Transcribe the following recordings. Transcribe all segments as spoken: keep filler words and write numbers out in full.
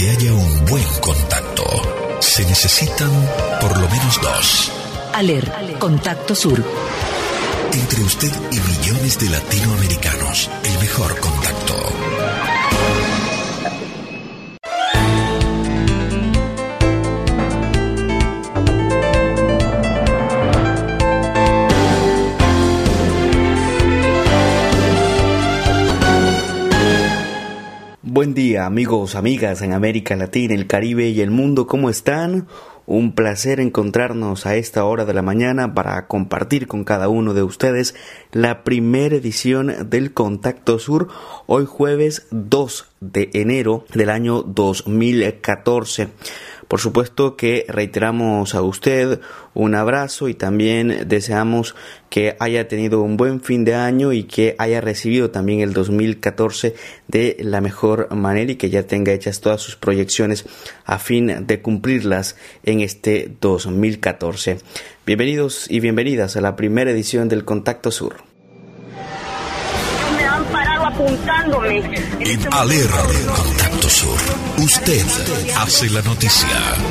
que haya un buen contacto, se necesitan por lo menos dos. ALER, Contacto Sur. Entre usted y millones de latinoamericanos, el mejor contacto. Buen día, amigos, amigas en América Latina, el Caribe y el mundo, ¿cómo están? Un placer encontrarnos a esta hora de la mañana para compartir con cada uno de ustedes la primera edición del Contacto Sur, hoy jueves dos de enero del año dos mil catorce. Por supuesto que reiteramos a usted un abrazo y también deseamos que haya tenido un buen fin de año y que haya recibido también el dos mil catorce de la mejor manera y que ya tenga hechas todas sus proyecciones a fin de cumplirlas en este dos mil catorce. Bienvenidos y bienvenidas a la primera edición del Contacto Sur. Me han parado apuntándome. En ALER, Contacto Sur, usted hace la noticia.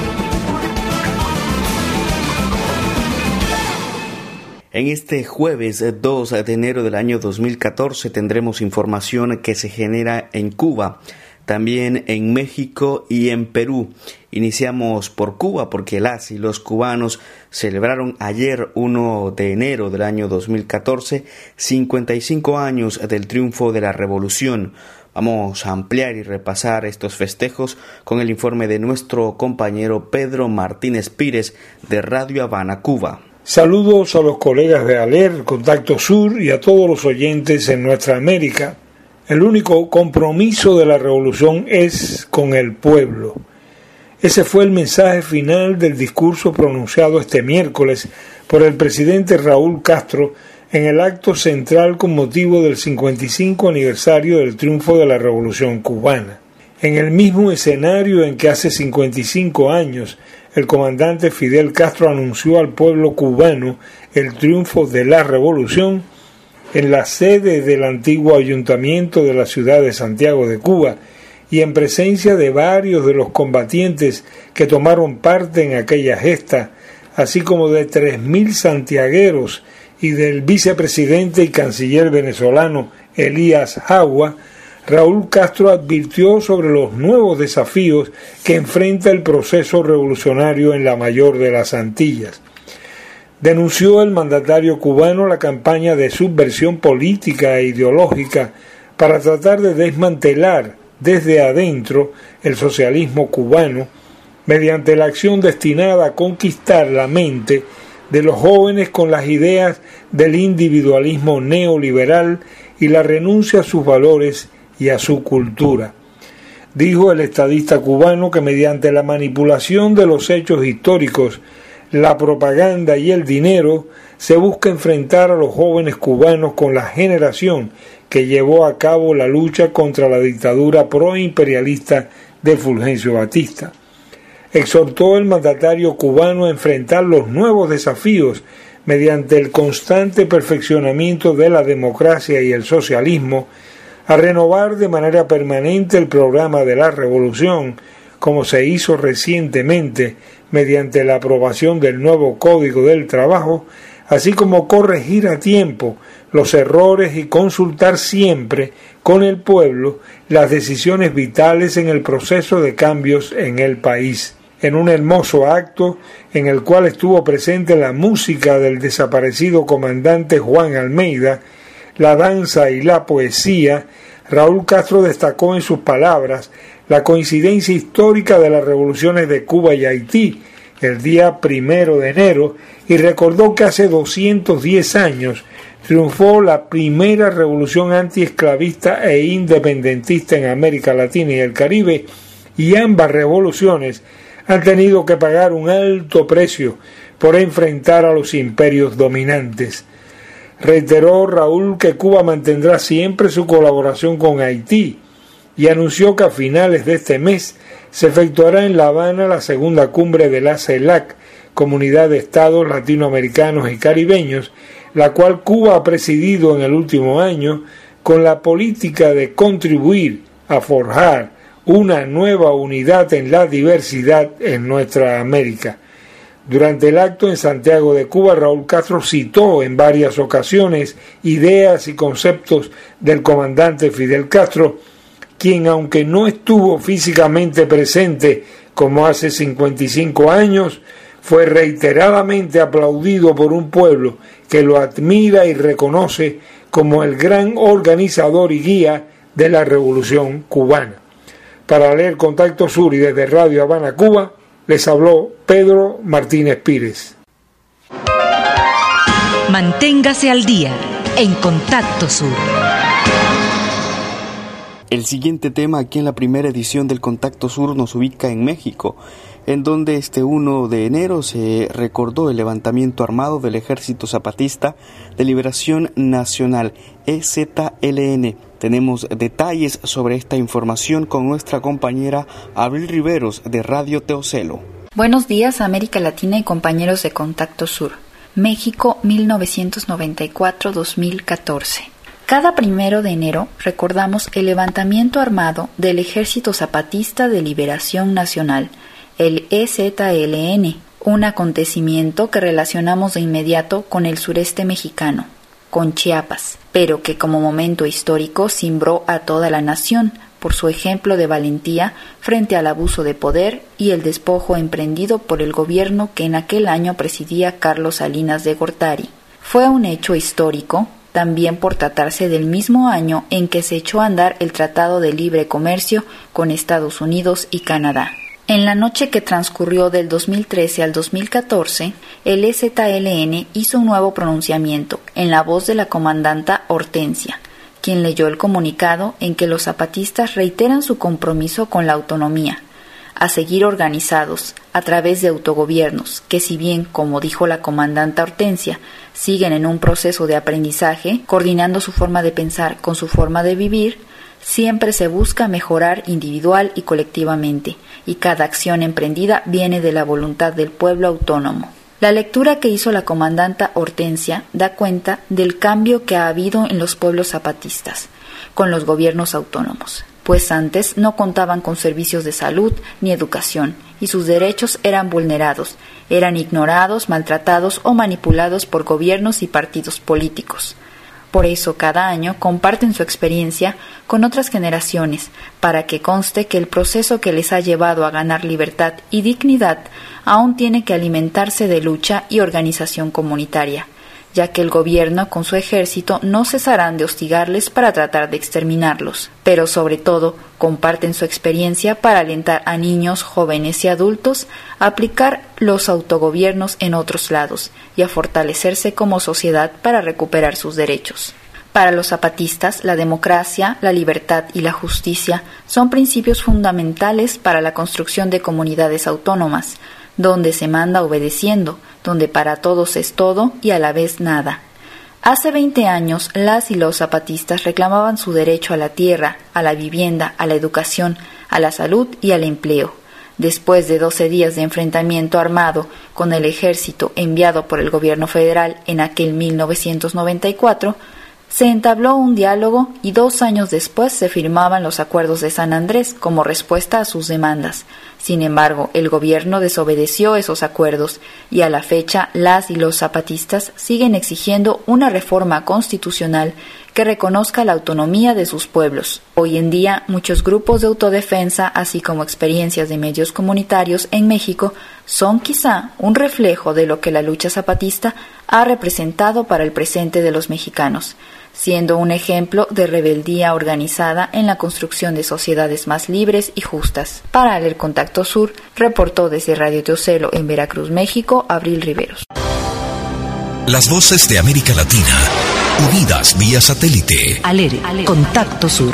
En este jueves dos de enero del año dos mil catorce tendremos información que se genera en Cuba, también en México y en Perú. Iniciamos por Cuba porque las y los cubanos celebraron ayer primero de enero del año dos mil catorce cincuenta y cinco años del triunfo de la revolución. Vamos a ampliar y repasar estos festejos con el informe de nuestro compañero Pedro Martínez Pírez de Radio Habana, Cuba. Saludos a los colegas de ALER, Contacto Sur y a todos los oyentes en nuestra América. El único compromiso de la revolución es con el pueblo. Ese fue el mensaje final del discurso pronunciado este miércoles por el presidente Raúl Castro en el acto central con motivo del cincuenta y cinco aniversario del triunfo de la Revolución Cubana. En el mismo escenario en que hace cincuenta y cinco años el comandante Fidel Castro anunció al pueblo cubano el triunfo de la revolución, en la sede del antiguo ayuntamiento de la ciudad de Santiago de Cuba y en presencia de varios de los combatientes que tomaron parte en aquella gesta, así como de tres mil santiagueros y del vicepresidente y canciller venezolano Elías Jagua, Raúl Castro advirtió sobre los nuevos desafíos que enfrenta el proceso revolucionario en la mayor de las Antillas. Denunció el mandatario cubano la campaña de subversión política e ideológica para tratar de desmantelar desde adentro el socialismo cubano mediante la acción destinada a conquistar la mente de los jóvenes con las ideas del individualismo neoliberal y la renuncia a sus valores y a su cultura. Dijo el estadista cubano que mediante la manipulación de los hechos históricos, la propaganda y el dinero, se busca enfrentar a los jóvenes cubanos con la generación que llevó a cabo la lucha contra la dictadura proimperialista de Fulgencio Batista. Exhortó el mandatario cubano a enfrentar los nuevos desafíos mediante el constante perfeccionamiento de la democracia y el socialismo, a renovar de manera permanente el programa de la revolución, como se hizo recientemente mediante la aprobación del nuevo Código del Trabajo, así como corregir a tiempo los errores y consultar siempre con el pueblo las decisiones vitales en el proceso de cambios en el país. En un hermoso acto en el cual estuvo presente la música del desaparecido comandante Juan Almeida, la danza y la poesía, Raúl Castro destacó en sus palabras la coincidencia histórica de las revoluciones de Cuba y Haití el día primero de enero y recordó que hace doscientos diez años triunfó la primera revolución antiesclavista e independentista en América Latina y el Caribe, y ambas revoluciones han tenido que pagar un alto precio por enfrentar a los imperios dominantes. Reiteró Raúl que Cuba mantendrá siempre su colaboración con Haití y anunció que a finales de este mes se efectuará en La Habana la segunda cumbre de la CELAC, Comunidad de Estados Latinoamericanos y Caribeños, la cual Cuba ha presidido en el último año con la política de contribuir a forjar una nueva unidad en la diversidad en nuestra América. Durante el acto en Santiago de Cuba, Raúl Castro citó en varias ocasiones ideas y conceptos del comandante Fidel Castro, quien, aunque no estuvo físicamente presente como hace cincuenta y cinco años, fue reiteradamente aplaudido por un pueblo que lo admira y reconoce como el gran organizador y guía de la Revolución Cubana. Para leer Contacto Sur y desde Radio Habana, Cuba, les habló Pedro Martínez Pírez. Manténgase al día en Contacto Sur. El siguiente tema aquí en la primera edición del Contacto Sur nos ubica en México, en donde este primero de enero se recordó el levantamiento armado del Ejército Zapatista de Liberación Nacional, E Z L N. Tenemos detalles sobre esta información con nuestra compañera Abril Riveros de Radio Teocelo. Buenos días, América Latina y compañeros de Contacto Sur. México, mil novecientos noventa y cuatro a dos mil catorce. Cada primero de enero recordamos el levantamiento armado del Ejército Zapatista de Liberación Nacional, el E Z L N, un acontecimiento que relacionamos de inmediato con el sureste mexicano, con Chiapas, pero que como momento histórico cimbró a toda la nación por su ejemplo de valentía frente al abuso de poder y el despojo emprendido por el gobierno que en aquel año presidía Carlos Salinas de Gortari. Fue un hecho histórico también por tratarse del mismo año en que se echó a andar el Tratado de Libre Comercio con Estados Unidos y Canadá. En la noche que transcurrió del dos mil trece al dos mil catorce, el E Z L N hizo un nuevo pronunciamiento en la voz de la comandanta Hortensia, quien leyó el comunicado en que los zapatistas reiteran su compromiso con la autonomía, a seguir organizados a través de autogobiernos que, si bien, como dijo la comandanta Hortensia, siguen en un proceso de aprendizaje, coordinando su forma de pensar con su forma de vivir, siempre se busca mejorar individual y colectivamente, y cada acción emprendida viene de la voluntad del pueblo autónomo. La lectura que hizo la comandanta Hortensia da cuenta del cambio que ha habido en los pueblos zapatistas, con los gobiernos autónomos, pues antes no contaban con servicios de salud ni educación, y sus derechos eran vulnerados, eran ignorados, maltratados o manipulados por gobiernos y partidos políticos. Por eso cada año comparten su experiencia con otras generaciones, para que conste que el proceso que les ha llevado a ganar libertad y dignidad aún tiene que alimentarse de lucha y organización comunitaria, ya que el gobierno con su ejército no cesarán de hostigarles para tratar de exterminarlos, pero sobre todo comparten su experiencia para alentar a niños, jóvenes y adultos a aplicar los autogobiernos en otros lados y a fortalecerse como sociedad para recuperar sus derechos. Para los zapatistas, la democracia, la libertad y la justicia son principios fundamentales para la construcción de comunidades autónomas, donde se manda obedeciendo, donde para todos es todo y a la vez nada. Hace veinte años, las y los zapatistas reclamaban su derecho a la tierra, a la vivienda, a la educación, a la salud y al empleo. Después de doce días de enfrentamiento armado con el ejército enviado por el gobierno federal en aquel mil novecientos noventa y cuatro, se entabló un diálogo y dos años después se firmaban los acuerdos de San Andrés como respuesta a sus demandas. Sin embargo, el gobierno desobedeció esos acuerdos y a la fecha las y los zapatistas siguen exigiendo una reforma constitucional que reconozca la autonomía de sus pueblos. Hoy en día, muchos grupos de autodefensa, así como experiencias de medios comunitarios en México, son quizá un reflejo de lo que la lucha zapatista ha representado para el presente de los mexicanos, siendo un ejemplo de rebeldía organizada en la construcción de sociedades más libres y justas. Para el Contacto Sur, reportó desde Radio Teocelo en Veracruz, México, Abril Riveros. Las voces de América Latina, unidas vía satélite. Alere, Contacto Sur.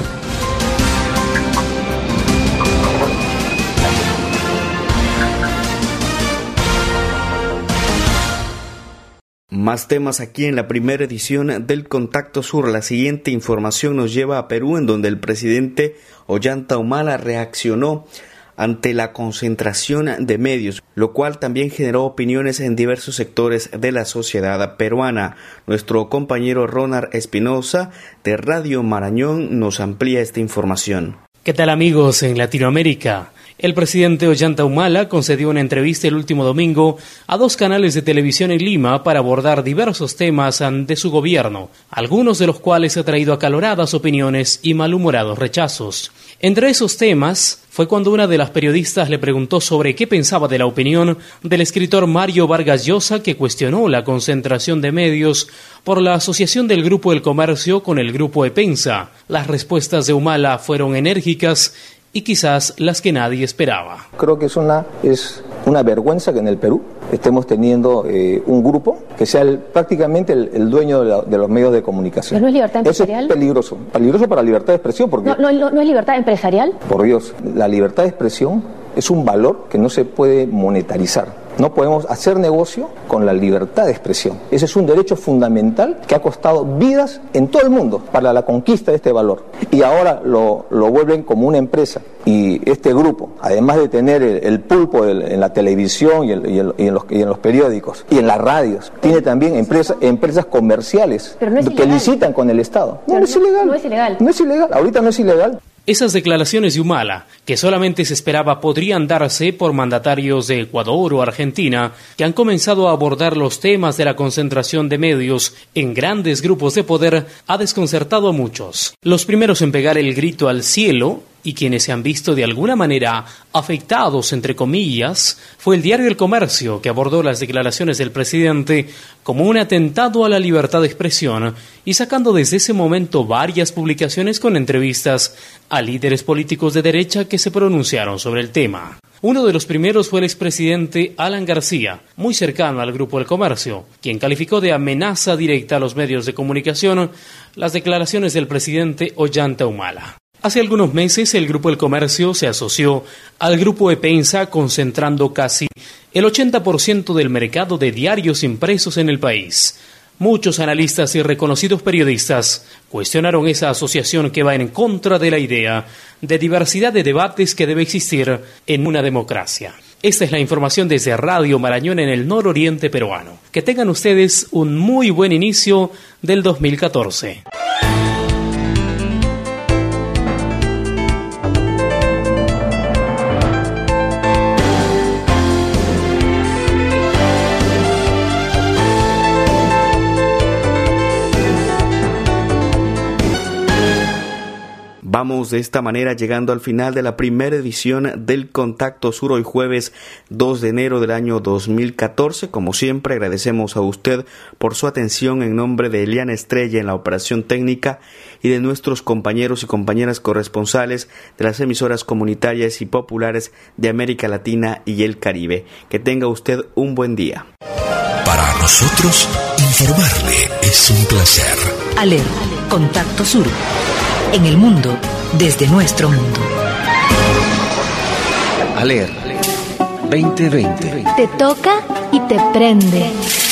Más temas aquí en la primera edición del Contacto Sur. La siguiente información nos lleva a Perú, en donde el presidente Ollanta Humala reaccionó ante la concentración de medios, lo cual también generó opiniones en diversos sectores de la sociedad peruana. Nuestro compañero Ronald Espinosa de Radio Marañón nos amplía esta información. ¿Qué tal, amigos en Latinoamérica? El presidente Ollanta Humala concedió una entrevista el último domingo a dos canales de televisión en Lima para abordar diversos temas de su gobierno, algunos de los cuales ha traído acaloradas opiniones y malhumorados rechazos. Entre esos temas fue cuando una de las periodistas le preguntó sobre qué pensaba de la opinión del escritor Mario Vargas Llosa, que cuestionó la concentración de medios por la asociación del Grupo El Comercio con el Grupo Epensa. Las respuestas de Humala fueron enérgicas y quizás las que nadie esperaba. Creo que es una, es una vergüenza que en el Perú estemos teniendo eh, un grupo que sea el, prácticamente el, el dueño de, la, de los medios de comunicación. ¿Pero no es libertad empresarial? Eso es peligroso, peligroso para la libertad de expresión. Porque, ¿No, no, ¿No es libertad empresarial? Por Dios, la libertad de expresión es un valor que no se puede monetarizar. No podemos hacer negocio con la libertad de expresión. Ese es un derecho fundamental que ha costado vidas en todo el mundo para la conquista de este valor. Y ahora lo, lo vuelven como una empresa. Y este grupo, además de tener el, el pulpo del, en la televisión y, el, y, el, y, en los, y en los periódicos y en las radios, tiene también empresa, empresas comerciales Pero no es que licitan con el Estado. No, no, es ilegal. No es ilegal. No es ilegal. Ahorita no es ilegal. Esas declaraciones de Humala, que solamente se esperaba podrían darse por mandatarios de Ecuador o Argentina, que han comenzado a abordar los temas de la concentración de medios en grandes grupos de poder, ha desconcertado a muchos. Los primeros en pegar el grito al cielo, y quienes se han visto de alguna manera afectados, entre comillas, fue el diario El Comercio, que abordó las declaraciones del presidente como un atentado a la libertad de expresión y sacando desde ese momento varias publicaciones con entrevistas a líderes políticos de derecha que se pronunciaron sobre el tema. Uno de los primeros fue el expresidente Alan García, muy cercano al Grupo El Comercio, quien calificó de amenaza directa a los medios de comunicación las declaraciones del presidente Ollanta Humala. Hace algunos meses el Grupo El Comercio se asoció al Grupo Epensa, concentrando casi el ochenta por ciento del mercado de diarios impresos en el país. Muchos analistas y reconocidos periodistas cuestionaron esa asociación que va en contra de la idea de diversidad de debates que debe existir en una democracia. Esta es la información desde Radio Marañón en el nororiente peruano. Que tengan ustedes un muy buen inicio del dos mil catorce. Vamos de esta manera llegando al final de la primera edición del Contacto Sur, hoy jueves dos de enero del año dos mil catorce. Como siempre, agradecemos a usted por su atención en nombre de Eliana Estrella en la operación técnica y de nuestros compañeros y compañeras corresponsales de las emisoras comunitarias y populares de América Latina y el Caribe. Que tenga usted un buen día. Para nosotros, informarle es un placer. ALER, Contacto Sur. En el mundo, desde nuestro mundo. ALER veinte veinte. Te toca y te prende.